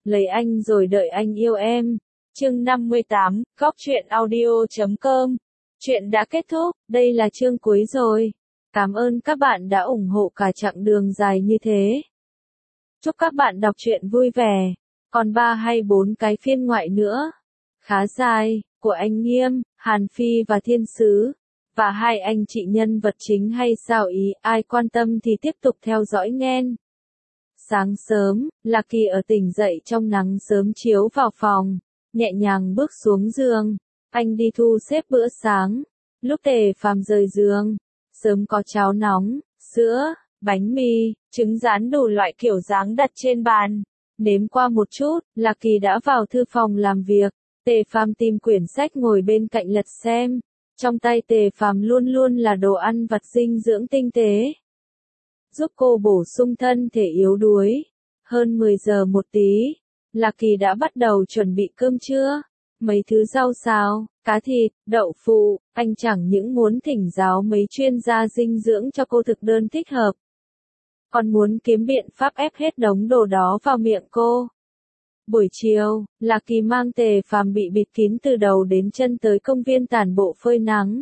lấy anh rồi đợi anh yêu em. Chương 58, Góc truyện audio.com. Chuyện đã kết thúc, đây là chương cuối rồi. Cảm ơn các bạn đã ủng hộ cả chặng đường dài như thế. Chúc các bạn đọc truyện vui vẻ. Còn 3 hay 4 cái phiên ngoại nữa, khá dài, của anh Nghiêm, Hàn Phi và Thiên Sứ. Và hai anh chị nhân vật chính hay sao ý, ai quan tâm thì tiếp tục theo dõi nghen. Sáng sớm, Lucky ở tỉnh dậy trong nắng sớm chiếu vào phòng, nhẹ nhàng bước xuống giường. Anh đi thu xếp bữa sáng. Lúc Tề Phàm rời giường, sớm có cháo nóng, sữa, bánh mì, trứng rán đủ loại kiểu dáng đặt trên bàn. Nếm qua một chút, Lucky đã vào thư phòng làm việc. Tề Phàm tìm quyển sách ngồi bên cạnh lật xem. Trong tay Tề Phàm luôn luôn là đồ ăn vặt dinh dưỡng tinh tế, giúp cô bổ sung thân thể yếu đuối. Hơn 10 giờ một tí, Lucky đã bắt đầu chuẩn bị cơm trưa. Mấy thứ rau xào, cá thịt, đậu phụ, anh chẳng những muốn thỉnh giáo mấy chuyên gia dinh dưỡng cho cô thực đơn thích hợp, còn muốn kiếm biện pháp ép hết đống đồ đó vào miệng cô. Buổi chiều, Lucky mang Tề Phàm bị bịt kín từ đầu đến chân tới công viên tản bộ phơi nắng.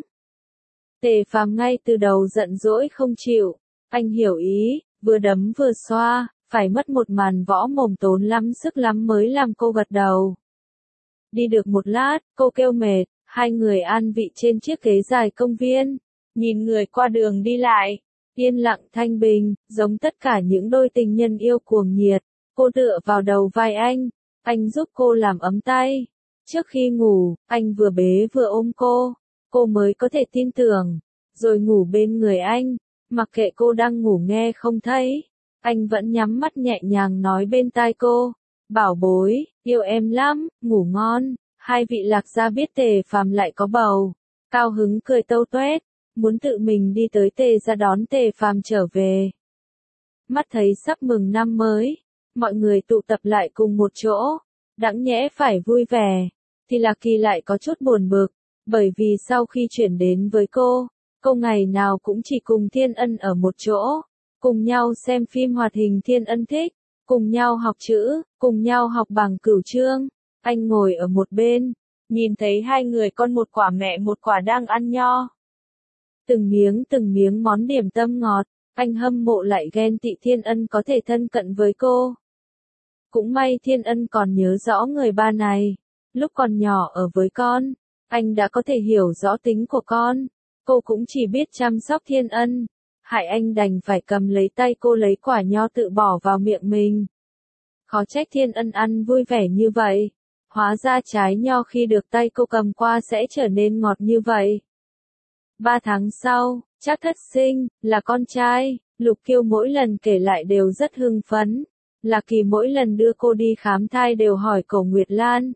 Tề Phàm ngay từ đầu giận dỗi không chịu. Anh hiểu ý, vừa đấm vừa xoa, phải mất một màn võ mồm tốn lắm sức lắm mới làm cô gật đầu. Đi được một lát, cô kêu mệt, hai người an vị trên chiếc ghế dài công viên, nhìn người qua đường đi lại, yên lặng thanh bình, giống tất cả những đôi tình nhân yêu cuồng nhiệt. Cô tựa vào đầu vai anh giúp cô làm ấm tay. Trước khi ngủ, anh vừa bế vừa ôm cô mới có thể tin tưởng, rồi ngủ bên người anh, mặc kệ cô đang ngủ nghe không thấy. Anh vẫn nhắm mắt nhẹ nhàng nói bên tai cô, bảo bối, yêu em lắm, ngủ ngon. Hai vị lạc gia biết Tề Phàm lại có bầu, cao hứng cười tâu toét, muốn tự mình đi tới Tề gia đón Tề Phàm trở về. Mắt thấy sắp mừng năm mới, mọi người tụ tập lại cùng một chỗ, đáng nhẽ phải vui vẻ, thì Lucky lại có chút buồn bực, bởi vì sau khi chuyển đến với cô ngày nào cũng chỉ cùng Thiên Ân ở một chỗ, cùng nhau xem phim hoạt hình Thiên Ân thích, cùng nhau học chữ, cùng nhau học bảng cửu chương. Anh ngồi ở một bên, nhìn thấy hai người con một quả mẹ một quả đang ăn nho. Từng miếng món điểm tâm ngọt, anh hâm mộ lại ghen tị Thiên Ân có thể thân cận với cô. Cũng may Thiên Ân còn nhớ rõ người ba này, lúc còn nhỏ ở với con, anh đã có thể hiểu rõ tính của con. Cô cũng chỉ biết chăm sóc Thiên Ân, hại anh đành phải cầm lấy tay cô lấy quả nho tự bỏ vào miệng mình. Khó trách Thiên Ân ăn vui vẻ như vậy, hóa ra trái nho khi được tay cô cầm qua sẽ trở nên ngọt như vậy. 3 tháng sau, chắc thất sinh, là con trai. Lục Kiêu mỗi lần kể lại đều rất hưng phấn. Lucky mỗi lần đưa cô đi khám thai đều hỏi Cổ Nguyệt Lan,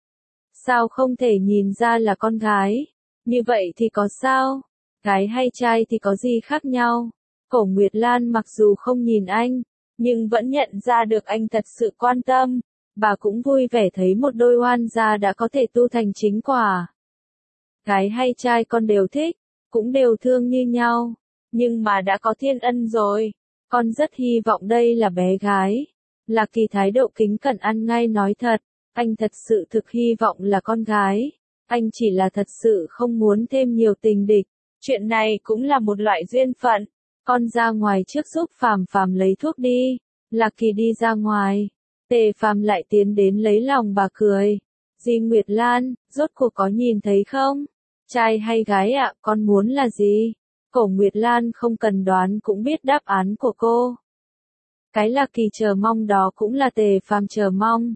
sao không thể nhìn ra là con gái? Như vậy thì có sao? Gái hay trai thì có gì khác nhau? Cổ Nguyệt Lan mặc dù không nhìn anh, nhưng vẫn nhận ra được anh thật sự quan tâm. Bà cũng vui vẻ thấy một đôi oan gia đã có thể tu thành chính quả. Gái hay trai con đều thích, cũng đều thương như nhau. Nhưng mà đã có Thiên Ân rồi, con rất hy vọng đây là bé gái. Lucky thái độ kính cẩn ăn ngay nói thật, anh thật sự thực hy vọng là con gái. Anh chỉ là thật sự không muốn thêm nhiều tình địch. Chuyện này cũng là một loại duyên phận. Con ra ngoài trước giúp Phàm lấy thuốc đi. Lucky đi ra ngoài. Tề Phàm lại tiến đến lấy lòng bà cười. Dì Nguyệt Lan, rốt cuộc có nhìn thấy không? Trai hay gái ạ, con muốn là gì? Cổ Nguyệt Lan không cần đoán cũng biết đáp án của cô. Cái Lucky chờ mong đó cũng là Tề Phàm chờ mong.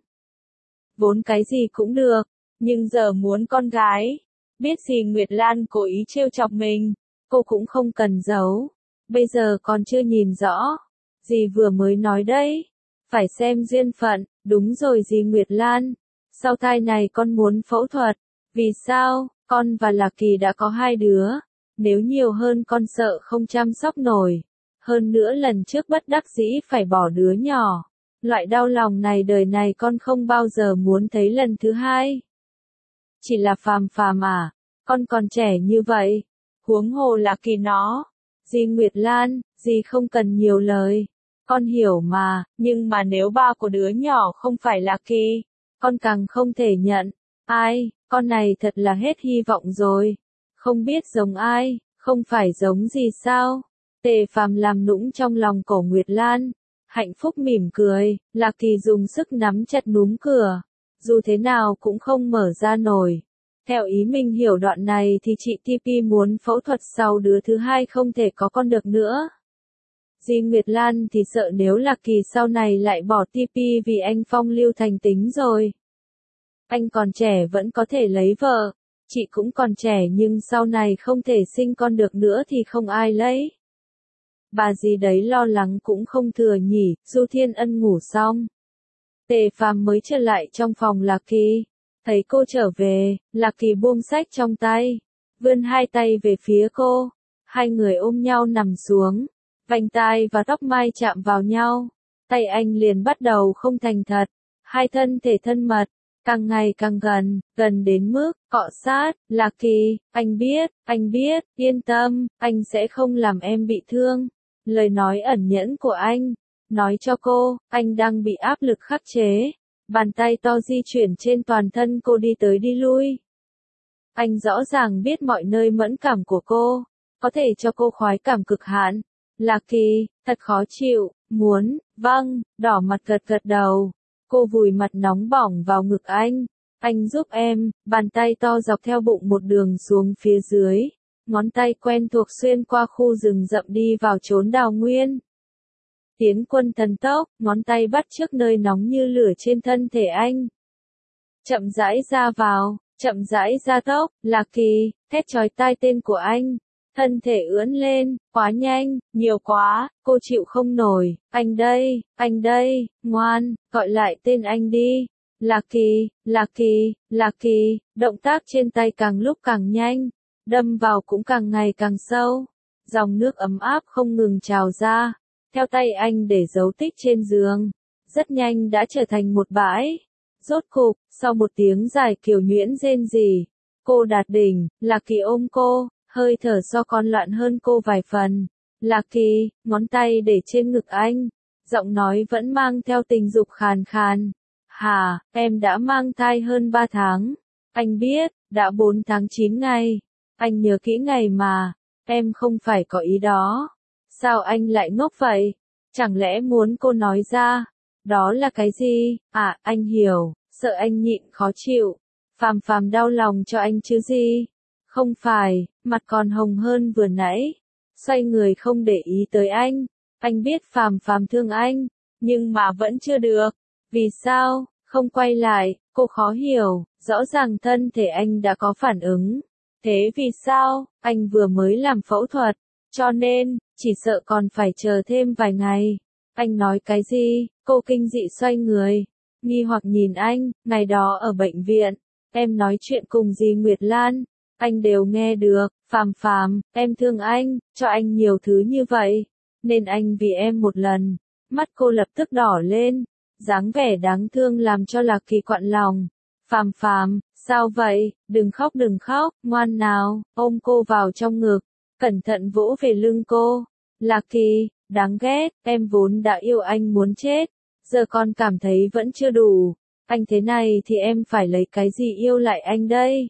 Vốn cái gì cũng được, nhưng giờ muốn con gái. Biết dì Nguyệt Lan cố ý trêu chọc mình, cô cũng không cần giấu. Bây giờ còn chưa nhìn rõ. Dì vừa mới nói đấy, phải xem duyên phận. Đúng rồi dì Nguyệt Lan, sau thai này con muốn phẫu thuật. Vì sao? Con và Lucky đã có 2 đứa. Nếu nhiều hơn con sợ không chăm sóc nổi. Hơn nữa lần trước bất đắc dĩ phải bỏ đứa nhỏ. Loại đau lòng này đời này con không bao giờ muốn thấy lần thứ hai. Chỉ là Phàm à, con còn trẻ như vậy. Huống hồ Lucky nó. Dì Nguyệt Lan, dì không cần nhiều lời. Con hiểu mà, nhưng mà nếu ba của đứa nhỏ không phải là Kỳ, con càng không thể nhận. Ai, con này thật là hết hy vọng rồi. Không biết giống ai, không phải giống gì sao? Tề Phàm làm nũng trong lòng cổ Nguyệt Lan. Hạnh phúc mỉm cười, Lạc Kỳ dùng sức nắm chặt núm cửa. Dù thế nào cũng không mở ra nổi. Theo ý mình hiểu đoạn này thì chị TP muốn phẫu thuật sau đứa thứ hai không thể có con được nữa. Di Nguyệt Lan thì sợ nếu Lạc Kỳ sau này lại bỏ TP vì anh phong lưu thành tính rồi. Anh còn trẻ vẫn có thể lấy vợ, chị cũng còn trẻ nhưng sau này không thể sinh con được nữa thì không ai lấy. Bà gì đấy lo lắng cũng không thừa nhỉ. Du Thiên Ân ngủ xong, Tề Phàm mới trở lại trong phòng Lạc Kỳ. Thấy cô trở về, Lạc Kỳ buông sách trong tay, vươn hai tay về phía cô. Hai người ôm nhau nằm xuống, vành tai và tóc mai chạm vào nhau. Tay anh liền bắt đầu không thành thật, hai thân thể thân mật, càng ngày càng gần, gần đến mức cọ sát. Lạc Kỳ, anh biết, yên tâm, anh sẽ không làm em bị thương. Lời nói ẩn nhẫn của anh, nói cho cô, anh đang bị áp lực khắc chế. Bàn tay to di chuyển trên toàn thân cô đi tới đi lui. Anh rõ ràng biết mọi nơi mẫn cảm của cô, có thể cho cô khoái cảm cực hạn. Lạc Kỳ, thật khó chịu, muốn, vâng, đỏ mặt gật gật đầu. Cô vùi mặt nóng bỏng vào ngực anh giúp em, bàn tay to dọc theo bụng một đường xuống phía dưới. Ngón tay quen thuộc xuyên qua khu rừng rậm đi vào chốn đào nguyên. Tiến quân thần tốc, ngón tay bắt trước nơi nóng như lửa trên thân thể anh. Chậm rãi ra vào, chậm rãi ra tốc. Lạc Kỳ, thét chói tai tên của anh. Thân thể ưỡn lên, quá nhanh, nhiều quá, cô chịu không nổi. Anh đây, ngoan, gọi lại tên anh đi. Lạc Kỳ, Lạc Kỳ, Lạc Kỳ. Động tác trên tay càng lúc càng nhanh, đâm vào cũng càng ngày càng sâu. Dòng nước ấm áp không ngừng trào ra, theo tay anh để dấu tích trên giường. Rất nhanh đã trở thành một bãi. Rốt cục, sau một tiếng dài kiều nhuyễn rên rỉ, cô đạt đỉnh. Lạc Kỳ ôm cô, hơi thở so con loạn hơn cô vài phần. Lạc Kỳ, ngón tay để trên ngực anh, giọng nói vẫn mang theo tình dục khàn khàn. Hả, em đã mang thai hơn 3 tháng. Anh biết, đã 4 tháng 9 ngày. Anh nhớ kỹ ngày mà, em không phải có ý đó. Sao anh lại ngốc vậy? Chẳng lẽ muốn cô nói ra? Đó là cái gì? À, anh hiểu, sợ anh nhịn khó chịu. Phàm đau lòng cho anh chứ gì? Không phải, mặt còn hồng hơn vừa nãy. Xoay người không để ý tới anh. Anh biết Phàm thương anh, nhưng mà vẫn chưa được. Vì sao? Không quay lại, cô khó hiểu, rõ ràng thân thể anh đã có phản ứng. Thế vì sao? Anh vừa mới làm phẫu thuật, cho nên, chỉ sợ còn phải chờ thêm vài ngày. Anh nói cái gì? Cô kinh dị xoay người, nghi hoặc nhìn anh. Ngày đó ở bệnh viện, em nói chuyện cùng dì Nguyệt Lan, anh đều nghe được. Phàm, em thương anh, cho anh nhiều thứ như vậy, nên anh vì em một lần. Mắt cô lập tức đỏ lên, dáng vẻ đáng thương làm cho Lạc Kỳ quặn lòng. Phàm, sao vậy? Đừng khóc, ngoan nào. Ôm cô vào trong ngực, cẩn thận vỗ về lưng cô. Lạc Kỳ, đáng ghét, em vốn đã yêu anh muốn chết, giờ con cảm thấy vẫn chưa đủ. Anh thế này thì em phải lấy cái gì yêu lại anh đây?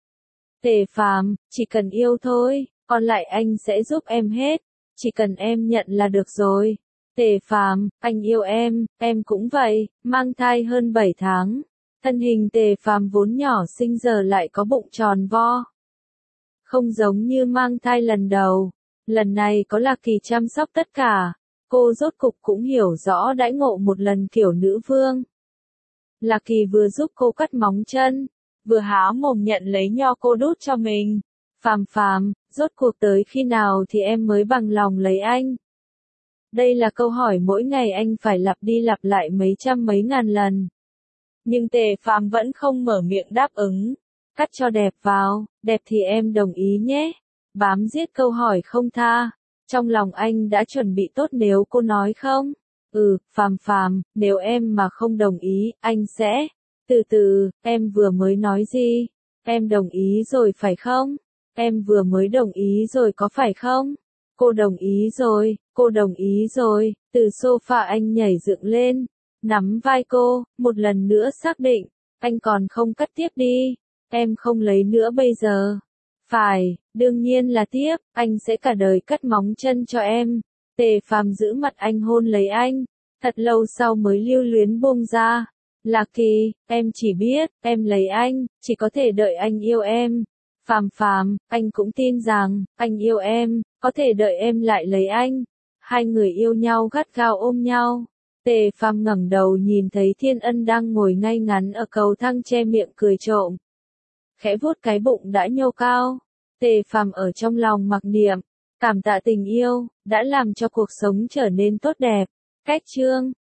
Tề Phàm, chỉ cần yêu thôi, còn lại anh sẽ giúp em hết, chỉ cần em nhận là được rồi. Tề Phàm, anh yêu em cũng vậy. Mang thai hơn 7 tháng, thân hình Tề Phàm vốn nhỏ xinh giờ lại có bụng tròn vo. Không giống như mang thai lần đầu, lần này có Lạc Kỳ chăm sóc tất cả, cô rốt cục cũng hiểu rõ đãi ngộ một lần kiểu nữ vương. Lạc Kỳ vừa giúp cô cắt móng chân, vừa há mồm nhận lấy nho cô đút cho mình. Phàm, rốt cuộc tới khi nào thì em mới bằng lòng lấy anh? Đây là câu hỏi mỗi ngày anh phải lặp đi lặp lại mấy trăm mấy ngàn lần. Nhưng Tề Phàm vẫn không mở miệng đáp ứng. Cắt cho đẹp vào, đẹp thì em đồng ý nhé. Bám giết câu hỏi không tha. Trong lòng anh đã chuẩn bị tốt nếu cô nói không. Phàm, nếu em mà không đồng ý, anh sẽ. Từ, em vừa mới nói gì? Em đồng ý rồi phải không? Em vừa mới đồng ý rồi có phải không? Cô đồng ý rồi. Từ sofa anh nhảy dựng lên, nắm vai cô, một lần nữa xác định, anh còn không cắt tiếp đi, em không lấy nữa bây giờ. Phải, đương nhiên là tiếp, anh sẽ cả đời cắt móng chân cho em. Tề Phàm giữ mặt anh hôn lấy anh, thật lâu sau mới lưu luyến buông ra. Lạc Kỳ, em chỉ biết, em lấy anh, chỉ có thể đợi anh yêu em. Phàm Phàm, anh cũng tin rằng, anh yêu em, có thể đợi em lại lấy anh. Hai người yêu nhau gắt gao ôm nhau. Tề Phàm ngẩng đầu nhìn thấy Thiên Ân đang ngồi ngay ngắn ở cầu thang che miệng cười trộm. Khẽ vuốt cái bụng đã nhô cao. Tề Phàm ở trong lòng mặc niệm, cảm tạ tình yêu, đã làm cho cuộc sống trở nên tốt đẹp. Cách chương